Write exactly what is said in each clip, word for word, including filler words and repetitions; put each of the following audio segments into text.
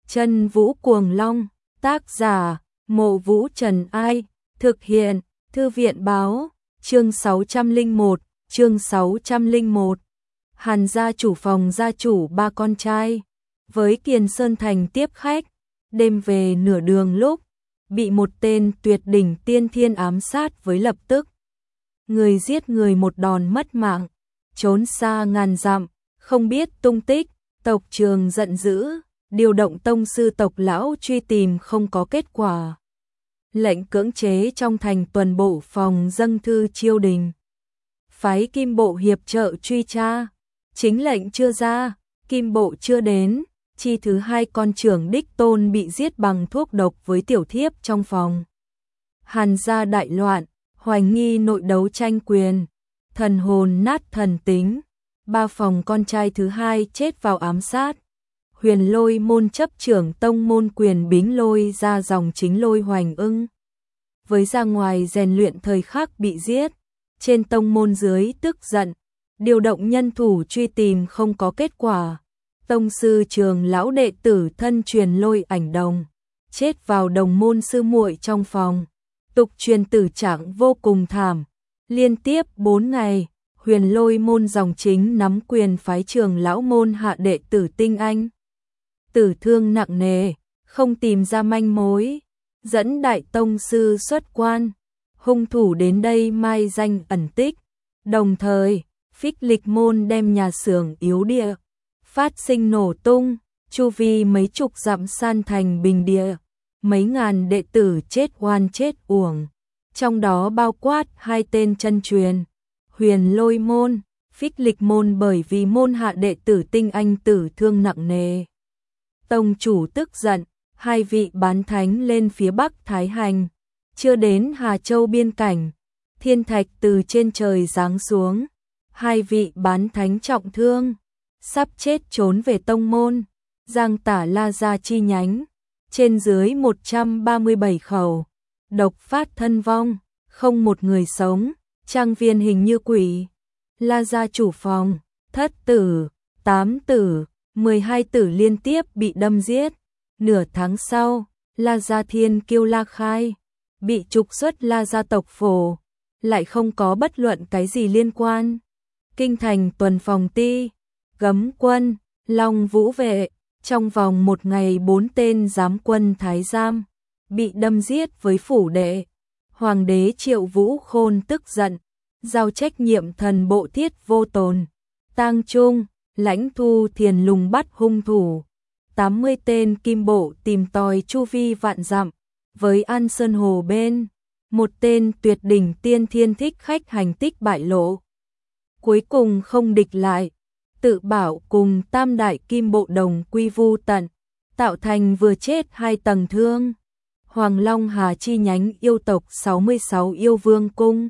Chân Vũ Cuồng Long, tác giả, Mộ Vũ Trần Ai, thực hiện, Thư viện Báo, chương sáu trăm lẻ một, chương sáu trăm lẻ một. Hàn gia chủ phòng gia chủ ba con trai, với Kiền Sơn Thành tiếp khách, đêm về nửa đường lúc, bị một tên tuyệt đỉnh tiên thiên ám sát với lập tức. Người giết người một đòn mất mạng, trốn xa ngàn dặm, không biết tung tích, tộc Trường giận dữ, điều động tông sư tộc lão truy tìm không có kết quả. Lệnh cưỡng chế trong thành tuần bộ phòng dâng thư chiêu đình. Phái Kim Bộ hiệp trợ truy tra, chính lệnh chưa ra, Kim Bộ chưa đến, chi thứ hai con trưởng đích tôn bị giết bằng thuốc độc với tiểu thiếp trong phòng. Hàn gia đại loạn, hoài nghi nội đấu tranh quyền, thần hồn nát thần tính, ba phòng con trai thứ hai chết vào ám sát. Huyền Lôi môn chấp trưởng tông môn quyền Bính Lôi ra dòng chính Lôi Hoành Ưng. Với ra ngoài rèn luyện thời khắc bị giết, trên tông môn dưới tức giận, điều động nhân thủ truy tìm không có kết quả. Tông sư Trường lão đệ tử thân truyền Lôi Ảnh Đồng, chết vào đồng môn sư muội trong phòng. Tục truyền tử trạng vô cùng thảm, liên tiếp bốn ngày, Huyền Lôi môn dòng chính nắm quyền phái Trường lão môn hạ đệ tử tinh anh. Tử thương nặng nề, không tìm ra manh mối, dẫn đại tông sư xuất quan, hung thủ đến đây mai danh ẩn tích. Đồng thời, Phích Lịch môn đem nhà xưởng yếu địa, phát sinh nổ tung, chu vi mấy chục dặm san thành bình địa, mấy ngàn đệ tử chết oan chết uổng, trong đó bao quát hai tên chân truyền, Huyền Lôi môn, Phích Lịch môn bởi vì môn hạ đệ tử tinh anh tử thương nặng nề. Tông chủ tức giận, hai vị bán thánh lên phía Bắc Thái Hành, chưa đến Hà Châu biên cảnh, thiên thạch từ trên trời giáng xuống, hai vị bán thánh trọng thương, sắp chết trốn về tông môn, Giang Tả La gia chi nhánh, trên dưới một trăm ba mươi bảy khẩu, độc phát thân vong, không một người sống, trang viên hình như quỷ, La gia chủ phòng, thất tử, tám tử, mười hai tử liên tiếp bị đâm giết. Nửa tháng sau, La gia thiên kiêu La Khai, bị trục xuất La gia tộc phổ, lại không có bất luận cái gì liên quan. Kinh thành tuần phòng ti, Gấm quân, Long Vũ vệ, trong vòng một ngày bốn tên giám quân thái giám, bị đâm giết với phủ đệ. Hoàng đế Triệu Vũ Khôn tức giận, giao trách nhiệm thần bộ Thiết Vô Tồn, Tang Trung, Lãnh Thu Thiền lùng bắt hung thủ. tám mươi tên kim bộ tìm tòi chu vi vạn dặm, với An Sơn Hồ bên, một tên tuyệt đỉnh tiên thiên thích khách hành tích bại lộ. Cuối cùng không địch lại, tự bảo cùng tam đại kim bộ đồng quy vu tận, tạo thành vừa chết hai tầng thương. Hoàng Long Hà chi nhánh yêu tộc sáu mươi sáu yêu vương cung,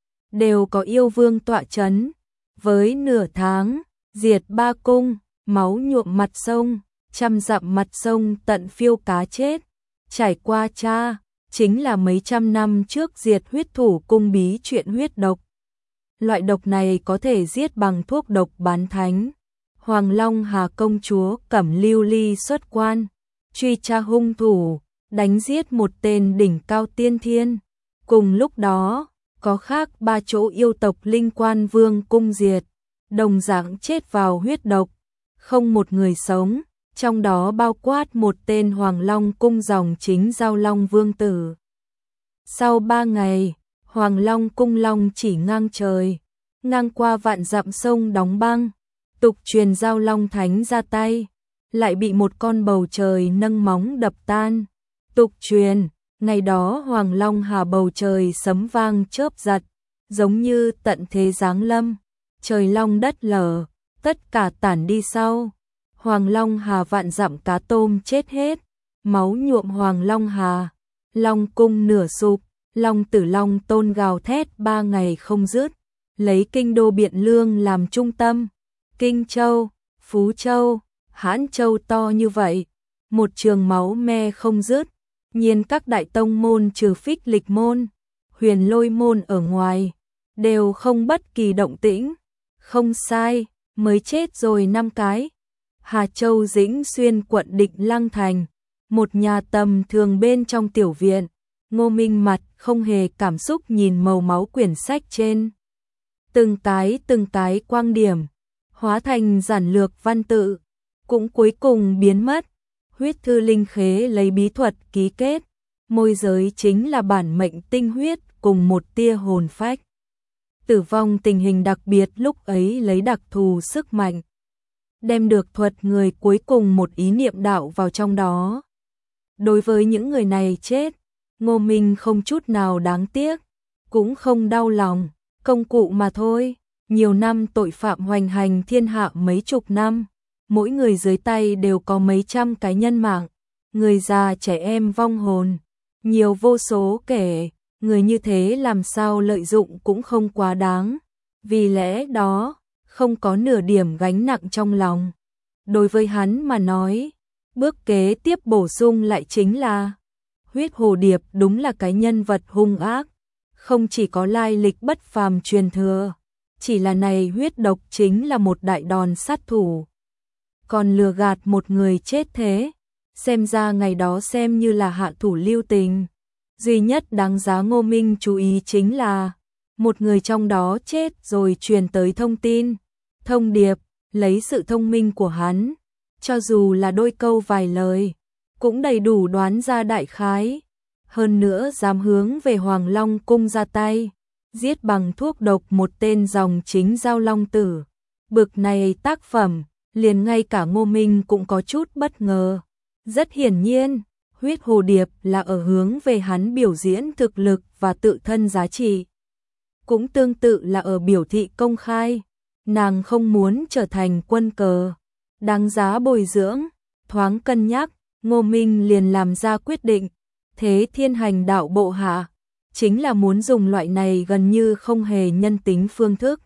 đều có yêu vương tọa chấn, với nửa tháng, diệt ba cung, máu nhuộm mặt sông, trăm dặm mặt sông tận phiêu cá chết, trải qua cha, chính là mấy trăm năm trước diệt huyết thủ cung bí chuyện huyết độc. Loại độc này có thể giết bằng thuốc độc bán thánh. Hoàng Long Hà công chúa Cẩm Lưu Ly xuất quan, truy tra hung thủ, đánh giết một tên đỉnh cao tiên thiên. Cùng lúc đó, có khác ba chỗ yêu tộc linh quan vương cung diệt, đồng dạng chết vào huyết độc, không một người sống, trong đó bao quát một tên Hoàng Long cung dòng chính Giao Long vương tử. Sau ba ngày, Hoàng Long cung long chỉ ngang trời, ngang qua vạn dặm sông đóng băng, tục truyền Giao Long thánh ra tay, lại bị một con bầu trời nâng móng đập tan. Tục truyền, ngày đó Hoàng Long Hà bầu trời sấm vang chớp giật, giống như tận thế giáng lâm, trời long đất lở, tất cả tản đi sau. Hoàng Long Hà vạn dặm cá tôm chết hết, máu nhuộm Hoàng Long Hà, Long cung nửa sụp, Long Tử Long Tôn gào thét ba ngày không dứt, lấy kinh đô Biện Lương làm trung tâm, Kinh Châu, Phú Châu, Hãn Châu to như vậy, một trường máu me không dứt. Nhiên các đại tông môn trừ Phích Lịch môn, Huyền Lôi môn ở ngoài, đều không bất kỳ động tĩnh. Không sai, mới chết rồi năm cái. Hà Châu Dĩnh Xuyên quận Định Lăng Thành, một nhà tầm thường bên trong tiểu viện. Ngô Minh mặt không hề cảm xúc nhìn màu máu quyển sách trên. Từng cái từng cái quang điểm, hóa thành giản lược văn tự, cũng cuối cùng biến mất. Huyết thư linh khế lấy bí thuật ký kết, môi giới chính là bản mệnh tinh huyết cùng một tia hồn phách. Tử vong tình hình đặc biệt lúc ấy lấy đặc thù sức mạnh, đem được thuật người cuối cùng một ý niệm đạo vào trong đó. Đối với những người này chết, Ngô Minh không chút nào đáng tiếc, cũng không đau lòng, công cụ mà thôi. Nhiều năm tội phạm hoành hành thiên hạ mấy chục năm, mỗi người dưới tay đều có mấy trăm cái nhân mạng, người già trẻ em vong hồn, nhiều vô số kể, người như thế làm sao lợi dụng cũng không quá đáng, vì lẽ đó, không có nửa điểm gánh nặng trong lòng. Đối với hắn mà nói, bước kế tiếp bổ sung lại chính là huyết hồ điệp đúng là cái nhân vật hung ác, không chỉ có lai lịch bất phàm truyền thừa, chỉ là này huyết độc chính là một đại đòn sát thủ. Còn lừa gạt một người chết thế, xem ra ngày đó xem như là hạ thủ lưu tình. Duy nhất đáng giá Ngô Minh chú ý chính là một người trong đó chết rồi truyền tới thông tin, thông điệp, lấy sự thông minh của hắn, cho dù là đôi câu vài lời, cũng đầy đủ đoán ra đại khái. Hơn nữa dám hướng về Hoàng Long cung ra tay, giết bằng thuốc độc một tên dòng chính Giao Long tử. Bực này tác phẩm, liền ngay cả Ngô Minh cũng có chút bất ngờ. Rất hiển nhiên, huyết hồ điệp là ở hướng về hắn biểu diễn thực lực và tự thân giá trị. Cũng tương tự là ở biểu thị công khai, nàng không muốn trở thành quân cờ, đáng giá bồi dưỡng. Thoáng cân nhắc, Ngô Minh liền làm ra quyết định, thế thiên hành đạo bộ hạ, chính là muốn dùng loại này gần như không hề nhân tính phương thức.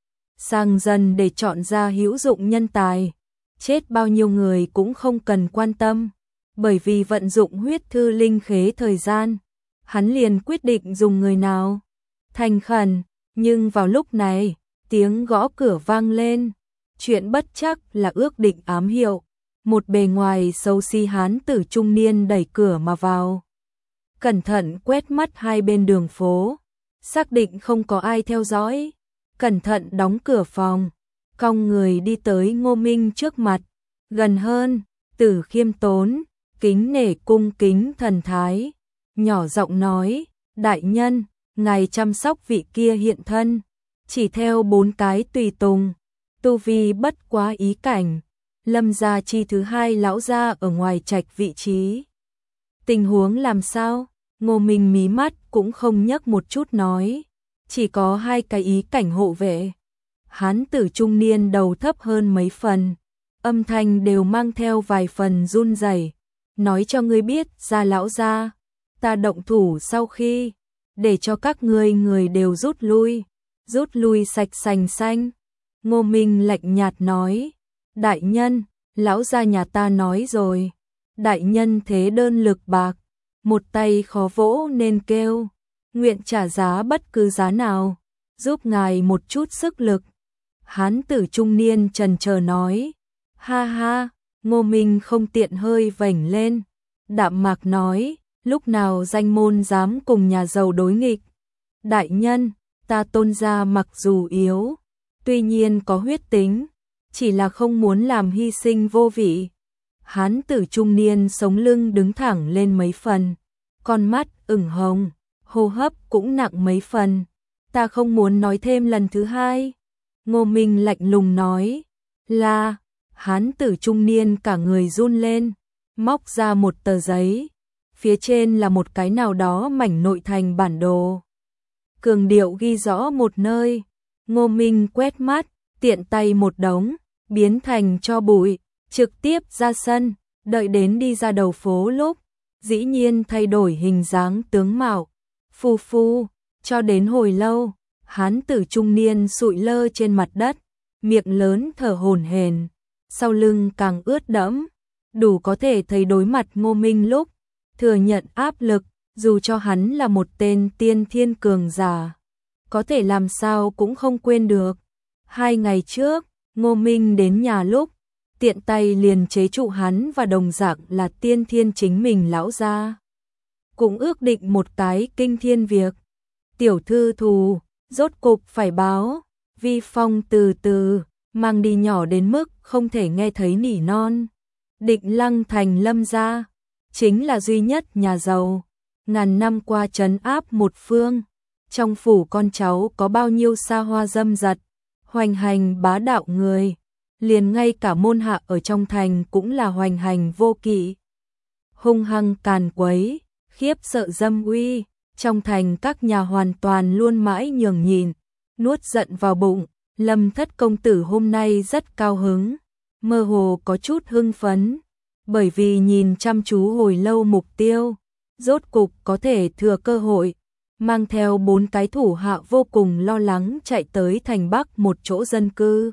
Sang dần để chọn ra hữu dụng nhân tài, chết bao nhiêu người cũng không cần quan tâm, bởi vì vận dụng huyết thư linh khế thời gian, hắn liền quyết định dùng người nào. Thành khẩn, nhưng vào lúc này, tiếng gõ cửa vang lên, chuyện bất chắc là ước định ám hiệu. Một bề ngoài xấu xí hán tử trung niên đẩy cửa mà vào. Cẩn thận quét mắt hai bên đường phố, xác định không có ai theo dõi, cẩn thận đóng cửa phòng, cong người đi tới Ngô Minh trước mặt, gần hơn, Tử khiêm tốn, kính nể cung kính thần thái, nhỏ giọng nói, đại nhân, ngài chăm sóc vị kia hiện thân, chỉ theo bốn cái tùy tùng, tu vi bất quá ý cảnh. Lâm gia chi thứ hai lão gia ở ngoài trạch vị trí. Tình huống làm sao? Ngô Minh mí mắt cũng không nhấc một chút nói, chỉ có hai cái ý cảnh hộ vệ. Hán tử trung niên đầu thấp hơn mấy phần, âm thanh đều mang theo vài phần run rẩy, nói cho ngươi biết, gia lão gia, ta động thủ sau khi để cho các ngươi người đều rút lui, rút lui sạch sành xanh. Ngô Minh lạnh nhạt nói, đại nhân, lão gia nhà ta nói rồi, đại nhân thế đơn lực bạc, một tay khó vỗ nên kêu, nguyện trả giá bất cứ giá nào, giúp ngài một chút sức lực. Hán tử trung niên trần chờ nói, ha ha. Ngô Minh không tiện hơi vểnh lên, đạm mạc nói, lúc nào danh môn dám cùng nhà giàu đối nghịch. Đại nhân, ta Tôn gia mặc dù yếu, tuy nhiên có huyết tính, chỉ là không muốn làm hy sinh vô vị. Hán tử trung niên sống lưng đứng thẳng lên mấy phần, con mắt ửng hồng, hô hấp cũng nặng mấy phần. Ta không muốn nói thêm lần thứ hai. Ngô Minh lạnh lùng nói, là. Hán tử trung niên cả người run lên, móc ra một tờ giấy, phía trên là một cái nào đó mảnh nội thành bản đồ. Cường điệu ghi rõ một nơi. Ngô Minh quét mắt, tiện tay một đống, biến thành cho bụi, trực tiếp ra sân, đợi đến đi ra đầu phố lúc, dĩ nhiên thay đổi hình dáng tướng mạo. Phu phu, cho đến hồi lâu, hán tử trung niên sụi lơ trên mặt đất, miệng lớn thở hổn hển, sau lưng càng ướt đẫm, đủ có thể thấy đối mặt Ngô Minh lúc thừa nhận áp lực, dù cho hắn là một tên tiên thiên cường giả, có thể làm sao cũng không quên được. Hai ngày trước, Ngô Minh đến nhà lúc, tiện tay liền chế trụ hắn và đồng dạng là tiên thiên chính mình lão gia. Cũng ước định một cái kinh thiên việc. Tiểu thư thù, rốt cục phải báo, Vi Phong từ từ, mang đi nhỏ đến mức không thể nghe thấy nỉ non. Định Lăng thành Lâm gia, chính là duy nhất nhà giàu, ngàn năm qua trấn áp một phương. Trong phủ con cháu có bao nhiêu xa hoa dâm dật, hoành hành bá đạo người, liền ngay cả môn hạ ở trong thành cũng là hoành hành vô kỵ. Hung hăng càn quấy, khiếp sợ dâm uy, trong thành các nhà hoàn toàn luôn mãi nhường nhìn, nuốt giận vào bụng. Lâm Thất công tử hôm nay rất cao hứng, mơ hồ có chút hưng phấn, bởi vì nhìn chăm chú hồi lâu mục tiêu, rốt cục có thể thừa cơ hội, mang theo bốn cái thủ hạ vô cùng lo lắng chạy tới thành Bắc một chỗ dân cư.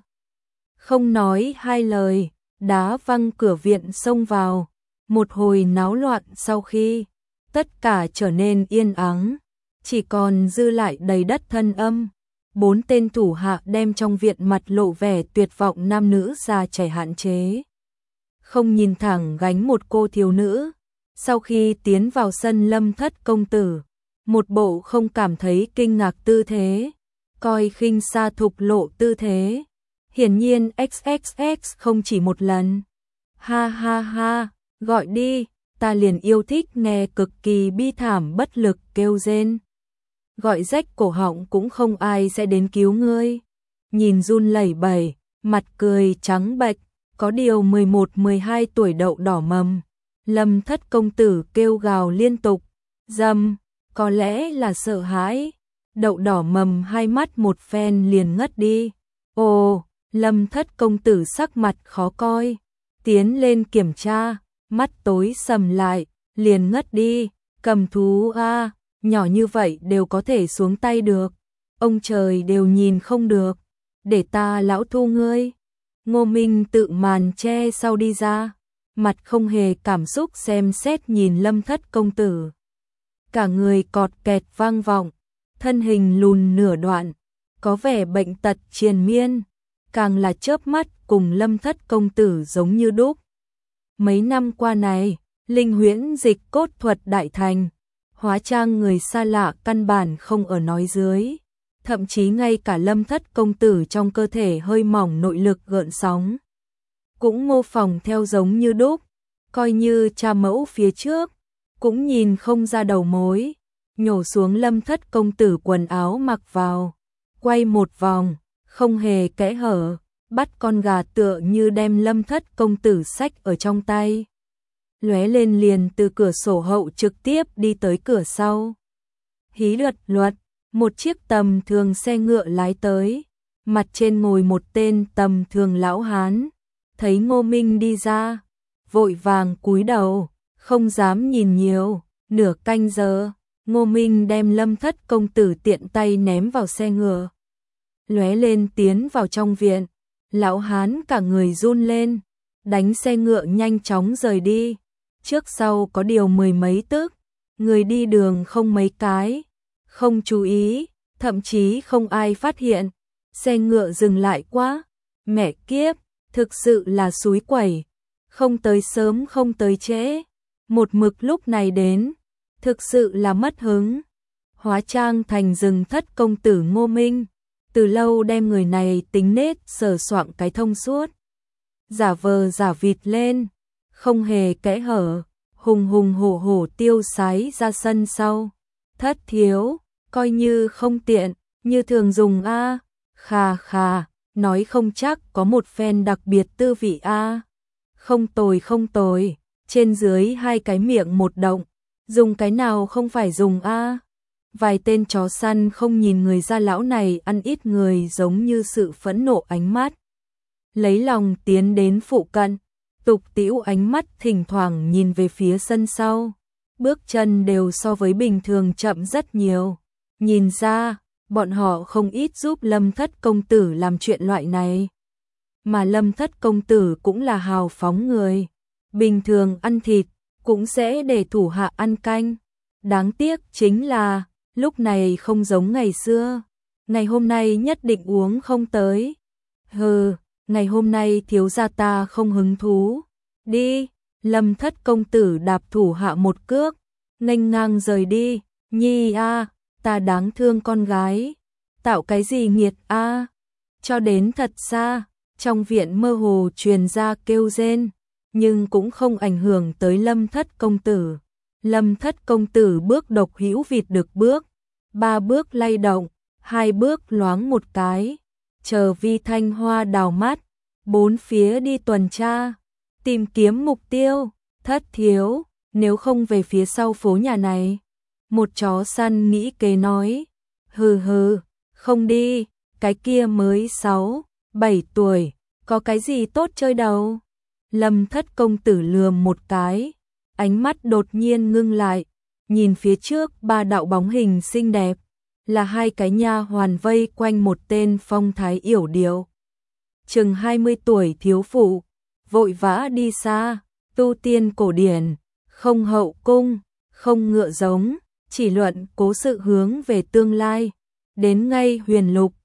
Không nói hai lời, đá văng cửa viện xông vào, một hồi náo loạn sau khi tất cả trở nên yên ắng, chỉ còn dư lại đầy đất thân âm. Bốn tên thủ hạ đem trong viện mặt lộ vẻ tuyệt vọng nam nữ già trẻ hạn chế. Không nhìn thẳng gánh một cô thiếu nữ. Sau khi tiến vào sân Lâm Thất công tử, một bộ không cảm thấy kinh ngạc tư thế, coi khinh xa thục lộ tư thế. Hiển nhiên ích ích ích không chỉ một lần. Ha ha ha, gọi đi, ta liền yêu thích nghe cực kỳ bi thảm bất lực kêu rên. Gọi rách cổ họng cũng không ai sẽ đến cứu ngươi. Nhìn run lẩy bẩy, mặt cười trắng bệch, có điều mười một mười hai tuổi đậu đỏ mầm. Lâm Thất công tử kêu gào liên tục, dâm, có lẽ là sợ hãi. Đậu đỏ mầm hai mắt một phen liền ngất đi. Ồ, Lâm Thất công tử sắc mặt khó coi, tiến lên kiểm tra, mắt tối sầm lại, liền ngất đi. Cầm thú a, nhỏ như vậy đều có thể xuống tay được, ông trời đều nhìn không được, để ta lão thu ngươi. Ngô Minh tự màn che sau đi ra, mặt không hề cảm xúc xem xét nhìn Lâm Thất công tử. Cả người cọt kẹt vang vọng, thân hình lùn nửa đoạn, có vẻ bệnh tật triền miên, càng là chớp mắt cùng Lâm Thất công tử giống như đúc. Mấy năm qua này, linh huyễn dịch cốt thuật đại thành, hóa trang người xa lạ căn bản không ở nói dưới, thậm chí ngay cả Lâm Thất công tử trong cơ thể hơi mỏng nội lực gợn sóng, cũng mô phỏng theo giống như đúc, coi như cha mẫu phía trước, cũng nhìn không ra đầu mối, nhổ xuống Lâm Thất công tử quần áo mặc vào, quay một vòng, không hề kẽ hở, bắt con gà tựa như đem Lâm Thất công tử xách ở trong tay. Lóe lên liền từ cửa sổ hậu trực tiếp đi tới cửa sau. Hí luật luật, một chiếc tầm thường xe ngựa lái tới, mặt trên ngồi một tên tầm thường lão hán, thấy Ngô Minh đi ra, vội vàng cúi đầu, không dám nhìn nhiều. Nửa canh giờ, Ngô Minh đem Lâm Thất công tử tiện tay ném vào xe ngựa, lóe lên tiến vào trong viện. Lão hán cả người run lên, đánh xe ngựa nhanh chóng rời đi. Trước sau có điều mười mấy tức, người đi đường không mấy cái, không chú ý, thậm chí không ai phát hiện. Xe ngựa dừng lại quá, mẹ kiếp, thực sự là xúi quẩy, không tới sớm không tới trễ, một mực lúc này đến, thực sự là mất hứng. Hóa trang thành rừng Thất công tử Ngô Minh, từ lâu đem người này tính nết sờ soạng cái thông suốt, giả vờ giả vịt lên, không hề kẽ hở, hùng hùng hổ hổ tiêu sái ra sân sau. Thất thiếu, coi như không tiện, như thường dùng a. Khà khà, nói không chắc có một phen đặc biệt tư vị a. Không tồi không tồi, trên dưới hai cái miệng một động, dùng cái nào không phải dùng a. Vài tên chó săn không nhìn người gia lão này ăn ít người giống như sự phẫn nộ ánh mắt, lấy lòng tiến đến phụ cận, tục tĩu ánh mắt thỉnh thoảng nhìn về phía sân sau, bước chân đều so với bình thường chậm rất nhiều. Nhìn ra, bọn họ không ít giúp Lâm Thất công tử làm chuyện loại này. Mà Lâm Thất công tử cũng là hào phóng người, bình thường ăn thịt, cũng sẽ để thủ hạ ăn canh. Đáng tiếc chính là, lúc này không giống ngày xưa, ngày hôm nay nhất định uống không tới. Hừ, ngày hôm nay thiếu gia ta không hứng thú. Đi, Lâm Thất công tử đạp thủ hạ một cước, nghênh ngang rời đi. Nhi a, ta đáng thương con gái, tạo cái gì nghiệt a. Cho đến thật xa, trong viện mơ hồ truyền ra kêu rên, nhưng cũng không ảnh hưởng tới Lâm Thất công tử. Lâm Thất công tử bước độc hữu vịt được bước, ba bước lay động, hai bước loáng một cái, chờ Vi Thanh Hoa đào mắt, bốn phía đi tuần tra, tìm kiếm mục tiêu. Thất thiếu, nếu không về phía sau phố nhà này. Một chó săn nghĩ kế nói, hừ hừ, không đi, cái kia mới sáu, bảy tuổi, có cái gì tốt chơi đâu. Lâm Thất công tử lườm một cái, ánh mắt đột nhiên ngưng lại, nhìn phía trước ba đạo bóng hình xinh đẹp, là hai cái nha hoàn vây quanh một tên phong thái yểu điệu. Chừng hai mươi tuổi thiếu phụ, vội vã đi xa, tu tiên cổ điển, không hậu cung, không ngựa giống, chỉ luận cố sự hướng về tương lai, đến ngay huyền lục,